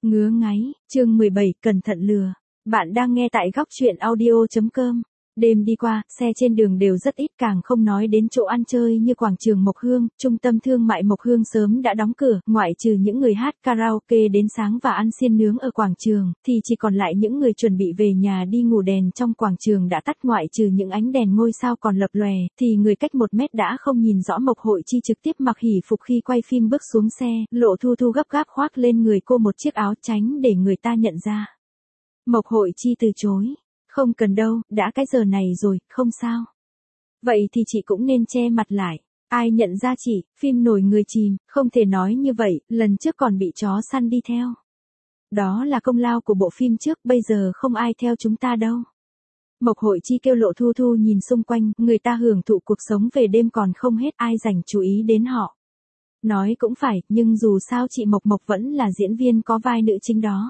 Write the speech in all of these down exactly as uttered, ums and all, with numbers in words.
Ngứa ngáy, chương mười bảy, cẩn thận lừa. Bạn đang nghe tại góc truyện audio chấm com. Đêm đi qua, xe trên đường đều rất ít, càng không nói đến chỗ ăn chơi như quảng trường Mộc Hương. Trung tâm thương mại Mộc Hương sớm đã đóng cửa, ngoại trừ những người hát karaoke đến sáng và ăn xiên nướng ở quảng trường, thì chỉ còn lại những người chuẩn bị về nhà đi ngủ. Đèn trong quảng trường đã tắt, ngoại trừ những ánh đèn ngôi sao còn lập lòe, thì người cách một mét đã không nhìn rõ. Mộc Hội Chi trực tiếp mặc hỉ phục khi quay phim bước xuống xe, Lộ Thu Thu gấp gáp khoác lên người cô một chiếc áo tránh để người ta nhận ra. Mộc Hội Chi từ chối. Không cần đâu, đã cái giờ này rồi, không sao. Vậy thì chị cũng nên che mặt lại. Ai nhận ra chị, phim nổi người chìm, không thể nói như vậy, lần trước còn bị chó săn đi theo. Đó là công lao của bộ phim trước, bây giờ không ai theo chúng ta đâu. Mộc Hội Chi kêu Lộ Thu Thu nhìn xung quanh, người ta hưởng thụ cuộc sống về đêm còn không hết, ai dành chú ý đến họ. Nói cũng phải, nhưng dù sao chị Mộc Mộc vẫn là diễn viên có vai nữ chính đó.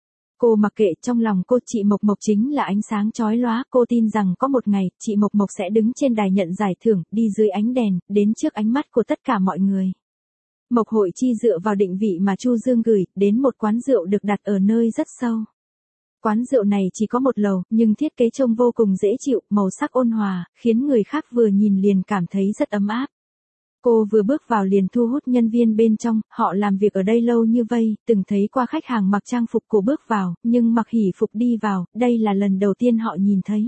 Cô mặc kệ, trong lòng cô chị Mộc Mộc chính là ánh sáng chói lóa, cô tin rằng có một ngày, chị Mộc Mộc sẽ đứng trên đài nhận giải thưởng, đi dưới ánh đèn, đến trước ánh mắt của tất cả mọi người. Mộc Hội Chi dựa vào định vị mà Chu Dương gửi, đến một quán rượu được đặt ở nơi rất sâu. Quán rượu này chỉ có một lầu, nhưng thiết kế trông vô cùng dễ chịu, màu sắc ôn hòa, khiến người khác vừa nhìn liền cảm thấy rất ấm áp. Cô vừa bước vào liền thu hút nhân viên bên trong, họ làm việc ở đây lâu như vây, từng thấy qua khách hàng mặc trang phục cổ bước vào, nhưng mặc hỉ phục đi vào, đây là lần đầu tiên họ nhìn thấy.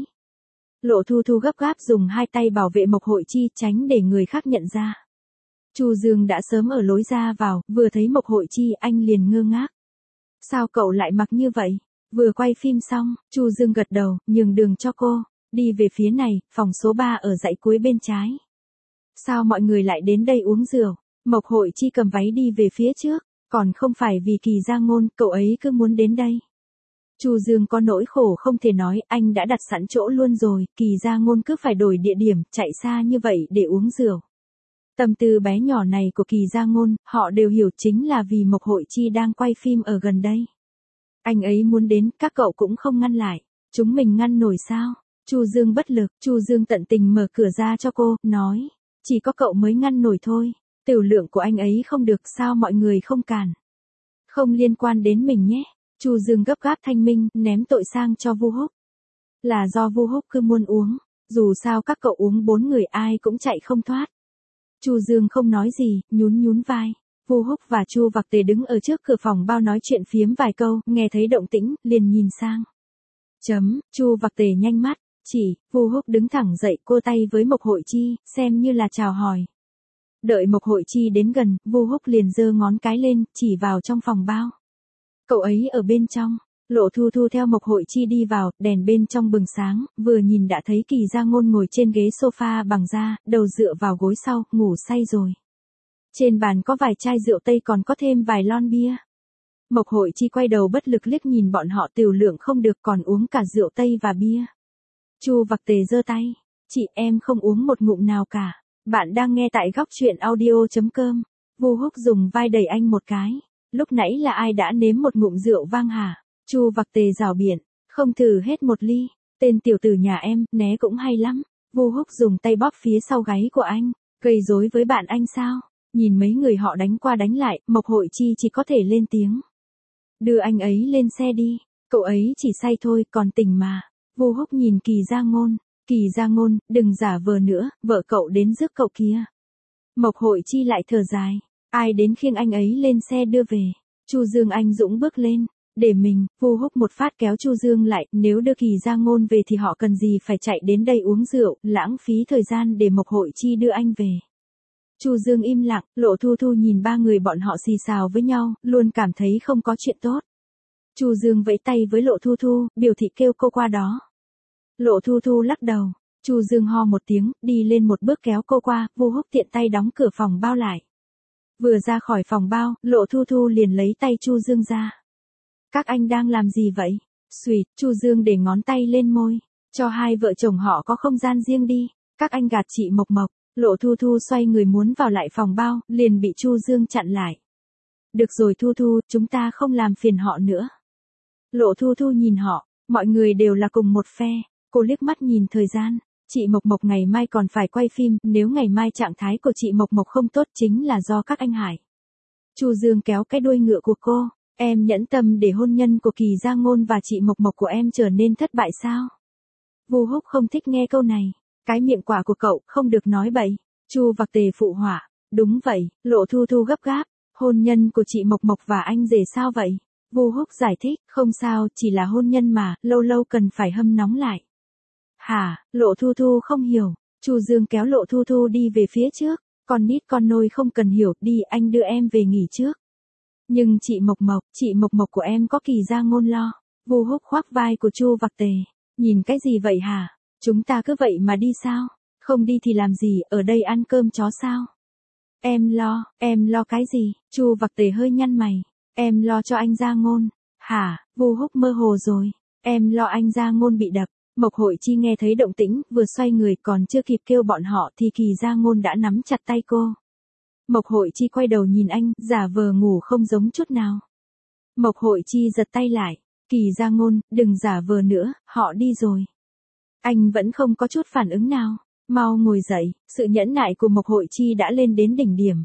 Lộ Thu Thu gấp gáp dùng hai tay bảo vệ Mộc Hội Chi, tránh để người khác nhận ra. Chu Dương đã sớm ở lối ra vào, vừa thấy Mộc Hội Chi anh liền ngơ ngác. Sao cậu lại mặc như vậy? Vừa quay phim xong, Chu Dương gật đầu, nhường đường cho cô, đi về phía này, phòng số ba ở dãy cuối bên trái. Sao mọi người lại đến đây uống rượu? Mộc Hội Chi cầm váy đi về phía trước, còn không phải vì Kỳ Gia Ngôn, cậu ấy cứ muốn đến đây. Chu Dương có nỗi khổ không thể nói, anh đã đặt sẵn chỗ luôn rồi, Kỳ Gia Ngôn cứ phải đổi địa điểm, chạy xa như vậy để uống rượu. Tâm tư bé nhỏ này của Kỳ Gia Ngôn, họ đều hiểu chính là vì Mộc Hội Chi đang quay phim ở gần đây. Anh ấy muốn đến, các cậu cũng không ngăn lại, chúng mình ngăn nổi sao? Chu Dương bất lực, Chu Dương tận tình mở cửa ra cho cô, nói. Chỉ có cậu mới ngăn nổi thôi, tiểu lượng của anh ấy không được, sao mọi người không cản. Không liên quan đến mình nhé. Chu Dương gấp gáp thanh minh, ném tội sang cho Vu Húc. Là do Vu Húc cứ muốn uống, dù sao các cậu uống bốn người ai cũng chạy không thoát. Chu Dương không nói gì, nhún nhún vai. Vu Húc và Chu Vạc Tề đứng ở trước cửa phòng bao nói chuyện phiếm vài câu, nghe thấy động tĩnh, liền nhìn sang. Chấm, Chu Vạc Tề nhanh mắt. Chỉ, Vu Húc đứng thẳng dậy, cô tay với Mộc Hội Chi, xem như là chào hỏi. Đợi Mộc Hội Chi đến gần, Vu Húc liền giơ ngón cái lên, chỉ vào trong phòng bao. Cậu ấy ở bên trong. Lộ Thu Thu theo Mộc Hội Chi đi vào, đèn bên trong bừng sáng, vừa nhìn đã thấy Kỳ Gia Ngôn ngồi trên ghế sofa bằng da, đầu dựa vào gối sau, ngủ say rồi. Trên bàn có vài chai rượu Tây, còn có thêm vài lon bia. Mộc Hội Chi quay đầu bất lực liếc nhìn bọn họ, tiểu lượng không được còn uống cả rượu Tây và bia. Chu Vạc Tề giơ tay, chị em không uống một ngụm nào cả. Bạn đang nghe tại góc truyện audio chấm com. Vu Húc dùng vai đẩy anh một cái. Lúc nãy là ai đã nếm một ngụm rượu vang hả? Chu Vạc Tề rảo biện, không thử hết một ly. Tên tiểu tử nhà em, né cũng hay lắm. Vu Húc dùng tay bóp phía sau gáy của anh, gây rối với bạn anh sao? Nhìn mấy người họ đánh qua đánh lại, Mộc Hội Chi chỉ có thể lên tiếng. Đưa anh ấy lên xe đi, cậu ấy chỉ say thôi, còn tỉnh mà. Vu Húc nhìn Kỳ Gia Ngôn, Kỳ Gia Ngôn, đừng giả vờ nữa, vợ cậu đến rước cậu kia. Mộc Hội Chi lại thở dài, ai đến khiêng anh ấy lên xe đưa về. Chu Dương anh dũng bước lên, để mình. Vu Húc một phát kéo Chu Dương lại, nếu đưa Kỳ Gia Ngôn về thì họ cần gì phải chạy đến đây uống rượu, lãng phí thời gian để Mộc Hội Chi đưa anh về. Chu Dương im lặng, Lộ Thu Thu nhìn ba người bọn họ xì xào với nhau, luôn cảm thấy không có chuyện tốt. Chu Dương vẫy tay với Lộ Thu Thu, biểu thị kêu cô qua đó. Lộ Thu Thu lắc đầu, Chu Dương ho một tiếng, đi lên một bước kéo cô qua, Vu Húc tiện tay đóng cửa phòng bao lại. Vừa ra khỏi phòng bao, Lộ Thu Thu liền lấy tay Chu Dương ra. Các anh đang làm gì vậy? Xùyt, Chu Dương để ngón tay lên môi, cho hai vợ chồng họ có không gian riêng đi, các anh gạt chị Mộc Mộc. Lộ Thu Thu xoay người muốn vào lại phòng bao, liền bị Chu Dương chặn lại. Được rồi Thu Thu, chúng ta không làm phiền họ nữa. Lộ Thu Thu nhìn họ, mọi người đều là cùng một phe. Cô liếc mắt nhìn thời gian, chị Mộc Mộc ngày mai còn phải quay phim, nếu ngày mai trạng thái của chị Mộc Mộc không tốt chính là do các anh Hải. Chu Dương kéo cái đuôi ngựa của cô, Em nhẫn tâm để hôn nhân của Kỳ Gia Ngôn và chị Mộc Mộc của em trở nên thất bại sao? Vu Húc không thích nghe câu này. Cái miệng quả của cậu không được nói bậy. Chu Vạc Tề phụ họa. Đúng vậy, Lộ Thu Thu gấp gáp. Hôn nhân của chị Mộc Mộc và anh rể sao vậy? Vu Húc giải thích, không sao, chỉ là hôn nhân mà, lâu lâu cần phải hâm nóng lại. Hả, Lộ Thu Thu không hiểu. Chu Dương kéo Lộ Thu Thu đi về phía trước. Con nít con nôi không cần hiểu, đi anh đưa em về nghỉ trước. Nhưng chị Mộc Mộc, chị Mộc Mộc của em có Kỳ Gia Ngôn lo. Vu Húc khoác vai của Chu Vạc Tề. Nhìn cái gì vậy hả? Chúng ta cứ vậy mà đi sao? Không đi thì làm gì, ở đây ăn cơm chó sao? Em lo, em lo cái gì? Chu Vạc Tề hơi nhăn mày. Em lo cho anh Gia Ngôn. Hả, Vu Húc mơ hồ rồi. Em lo anh Gia Ngôn bị đập. Mộc Hội Chi nghe thấy động tĩnh, vừa xoay người còn chưa kịp kêu bọn họ thì Kỳ Gia Ngôn đã nắm chặt tay cô. Mộc Hội Chi quay đầu nhìn anh, giả vờ ngủ không giống chút nào. Mộc Hội Chi giật tay lại. Kỳ Gia Ngôn, đừng giả vờ nữa, họ đi rồi. Anh vẫn không có chút phản ứng nào. Mau ngồi dậy, sự nhẫn nại của Mộc Hội Chi đã lên đến đỉnh điểm.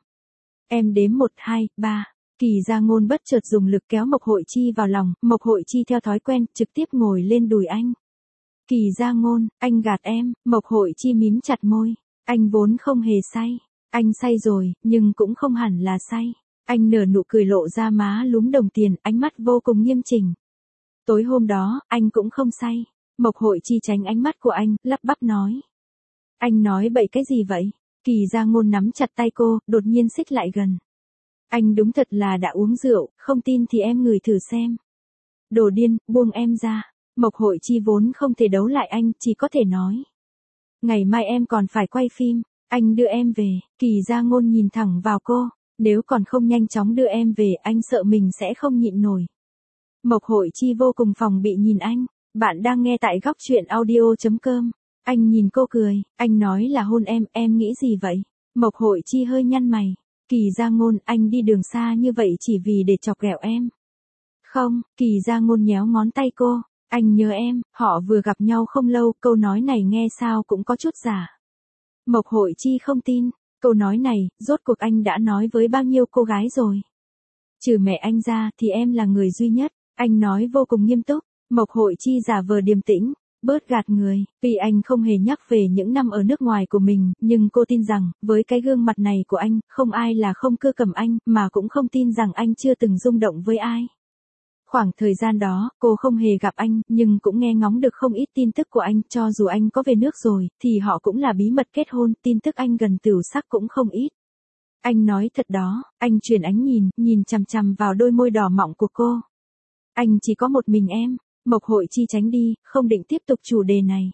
Em đếm một, hai, ba. Kỳ Gia Ngôn bất chợt dùng lực kéo Mộc Hội Chi vào lòng, Mộc Hội Chi theo thói quen, trực tiếp ngồi lên đùi anh. Kỳ Gia Ngôn, anh gạt em, Mộc Hội Chi mím chặt môi. Anh vốn không hề say. Anh say rồi, nhưng cũng không hẳn là say. Anh nở nụ cười lộ ra má lúm đồng tiền, ánh mắt vô cùng nghiêm chỉnh. Tối hôm đó, anh cũng không say. Mộc Hội Chi tránh ánh mắt của anh, lắp bắp nói. Anh nói bậy cái gì vậy? Kỳ Gia Ngôn nắm chặt tay cô, đột nhiên xích lại gần. Anh đúng thật là đã uống rượu, không tin thì em ngửi thử xem. Đồ điên, buông em ra. Mộc Hội Chi vốn không thể đấu lại anh, chỉ có thể nói. Ngày mai em còn phải quay phim, anh đưa em về. Kỳ Gia Ngôn nhìn thẳng vào cô. Nếu còn không nhanh chóng đưa em về, anh sợ mình sẽ không nhịn nổi. Mộc Hội Chi vô cùng phòng bị nhìn anh. Bạn đang nghe tại góc truyện audio chấm com. Anh nhìn cô cười, anh nói là hôn em, em nghĩ gì vậy? Mộc Hội Chi hơi nhăn mày. Kỳ Gia Ngôn, anh đi đường xa như vậy chỉ vì để chọc ghẹo em. Không, Kỳ Gia Ngôn nhéo ngón tay cô. Anh nhớ em, họ vừa gặp nhau không lâu, câu nói này nghe sao cũng có chút giả. Mộc Hội Chi không tin, câu nói này, rốt cuộc anh đã nói với bao nhiêu cô gái rồi. Trừ mẹ anh ra thì em là người duy nhất, anh nói vô cùng nghiêm túc. Mộc Hội Chi giả vờ điềm tĩnh, bớt gạt người, vì anh không hề nhắc về những năm ở nước ngoài của mình, nhưng cô tin rằng, với cái gương mặt này của anh, không ai là không cưa cầm anh, mà cũng không tin rằng anh chưa từng rung động với ai. Khoảng thời gian đó, cô không hề gặp anh, nhưng cũng nghe ngóng được không ít tin tức của anh, cho dù anh có về nước rồi, thì họ cũng là bí mật kết hôn, tin tức anh gần tửu sắc cũng không ít. Anh nói thật đó, anh chuyển ánh nhìn, nhìn chằm chằm vào đôi môi đỏ mọng của cô. Anh chỉ có một mình em. Mộc Hội Chi tránh đi, không định tiếp tục chủ đề này.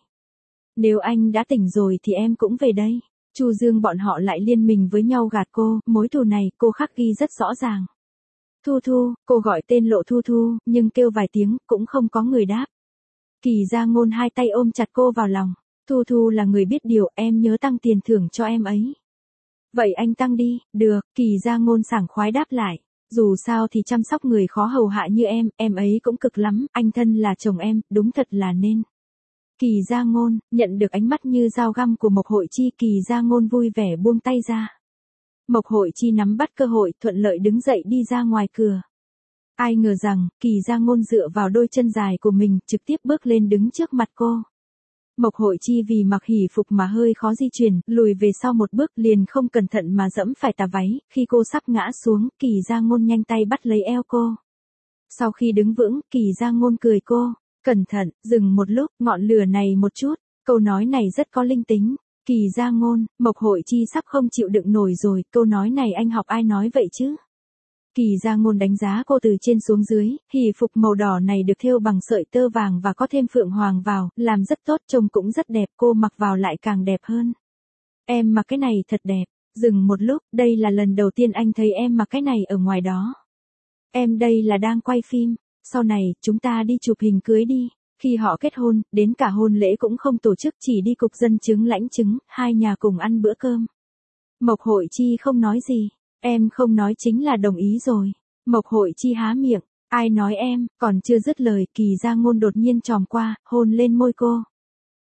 Nếu anh đã tỉnh rồi thì em cũng về đây. Chu Dương bọn họ lại liên minh với nhau gạt cô, mối thù này cô khắc ghi rất rõ ràng. Thu Thu, cô gọi tên Lộ Thu Thu, nhưng kêu vài tiếng cũng không có người đáp. Kỳ Gia Ngôn hai tay ôm chặt cô vào lòng. Thu Thu là người biết điều, em nhớ tăng tiền thưởng cho em ấy. Vậy anh tăng đi, được, Kỳ Gia Ngôn sảng khoái đáp lại. Dù sao thì chăm sóc người khó hầu hạ như em, em ấy cũng cực lắm, anh thân là chồng em, đúng thật là nên. Kỳ Gia Ngôn, nhận được ánh mắt như dao găm của Mộc Hội Chi, Kỳ Gia Ngôn vui vẻ buông tay ra. Mộc Hội Chi nắm bắt cơ hội, thuận lợi đứng dậy đi ra ngoài cửa. Ai ngờ rằng, Kỳ Gia Ngôn dựa vào đôi chân dài của mình, trực tiếp bước lên đứng trước mặt cô. Mộc Hội Chi vì mặc hỉ phục mà hơi khó di chuyển, lùi về sau một bước liền không cẩn thận mà dẫm phải tà váy, khi cô sắp ngã xuống, Kỳ Gia Ngôn nhanh tay bắt lấy eo cô. Sau khi đứng vững, Kỳ Gia Ngôn cười cô, cẩn thận, dừng một lúc, ngọn lửa này một chút, câu nói này rất có linh tính. Kỳ Gia Ngôn, Mộc Hội Chi sắp không chịu đựng nổi rồi, câu nói này anh học ai nói vậy chứ? Kỳ Gia Ngôn đánh giá cô từ trên xuống dưới, hỉ phục màu đỏ này được thêu bằng sợi tơ vàng và có thêm phượng hoàng vào, làm rất tốt, trông cũng rất đẹp, cô mặc vào lại càng đẹp hơn. Em mặc cái này thật đẹp, dừng một lúc, đây là lần đầu tiên anh thấy em mặc cái này ở ngoài đó. Em đây là đang quay phim, sau này, chúng ta đi chụp hình cưới đi. Khi họ kết hôn, đến cả hôn lễ cũng không tổ chức, chỉ đi cục dân chứng lãnh chứng, hai nhà cùng ăn bữa cơm. Mộc Hội Chi không nói gì. Em không nói chính là đồng ý rồi. Mộc Hội Chi há miệng. Ai nói em, còn chưa dứt lời, Kỳ Gia Ngôn đột nhiên chòm qua, hôn lên môi cô.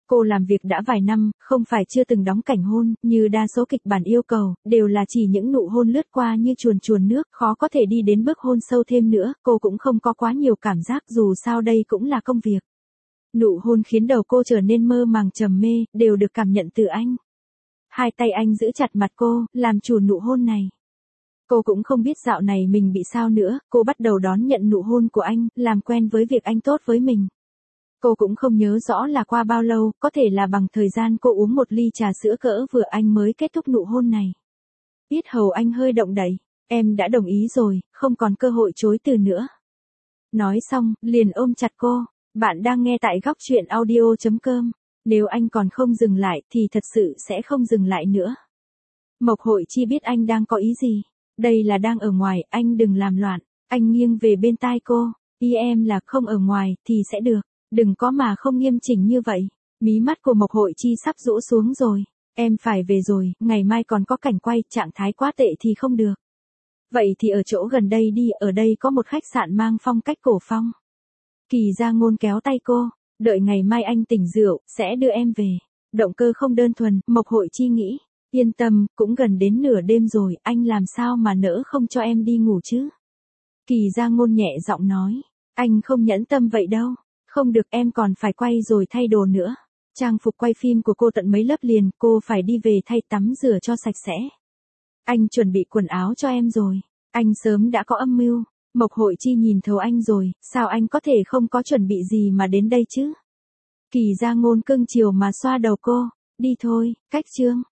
Cô làm việc đã vài năm, không phải chưa từng đóng cảnh hôn, như đa số kịch bản yêu cầu, đều là chỉ những nụ hôn lướt qua như chuồn chuồn nước, khó có thể đi đến bước hôn sâu thêm nữa, cô cũng không có quá nhiều cảm giác dù sao đây cũng là công việc. Nụ hôn khiến đầu cô trở nên mơ màng trầm mê, đều được cảm nhận từ anh. Hai tay anh giữ chặt mặt cô, làm chủ nụ hôn này. Cô cũng không biết dạo này mình bị sao nữa, cô bắt đầu đón nhận nụ hôn của anh, làm quen với việc anh tốt với mình. Cô cũng không nhớ rõ là qua bao lâu, có thể là bằng thời gian cô uống một ly trà sữa cỡ vừa anh mới kết thúc nụ hôn này. Yết hầu anh hơi động đậy, em đã đồng ý rồi, không còn cơ hội chối từ nữa. Nói xong, liền ôm chặt cô, bạn đang nghe tại góc truyện audio chấm com, nếu anh còn không dừng lại thì thật sự sẽ không dừng lại nữa. Mộc Hội Chi biết anh đang có ý gì, đây là đang ở ngoài, anh đừng làm loạn, anh nghiêng về bên tai cô, ý em là không ở ngoài thì sẽ được. Đừng có mà không nghiêm chỉnh như vậy. Mí mắt của Mộc Hội Chi sắp rũ xuống rồi. Em phải về rồi, ngày mai còn có cảnh quay, trạng thái quá tệ thì không được. Vậy thì ở chỗ gần đây đi, ở đây có một khách sạn mang phong cách cổ phong. Kỳ Gia Ngôn kéo tay cô, đợi ngày mai anh tỉnh rượu, sẽ đưa em về. Động cơ không đơn thuần, Mộc Hội Chi nghĩ. Yên tâm, cũng gần đến nửa đêm rồi, anh làm sao mà nỡ không cho em đi ngủ chứ? Kỳ Gia Ngôn nhẹ giọng nói, anh không nhẫn tâm vậy đâu. Không được, em còn phải quay rồi thay đồ nữa. Trang phục quay phim của cô tận mấy lớp liền, cô phải đi về thay tắm rửa cho sạch sẽ. Anh chuẩn bị quần áo cho em rồi. Anh sớm đã có âm mưu. Mộc Hội Chi nhìn thấu anh rồi, sao anh có thể không có chuẩn bị gì mà đến đây chứ? Kỳ Gia Ngôn cưng chiều mà xoa đầu cô. Đi thôi, cách chương.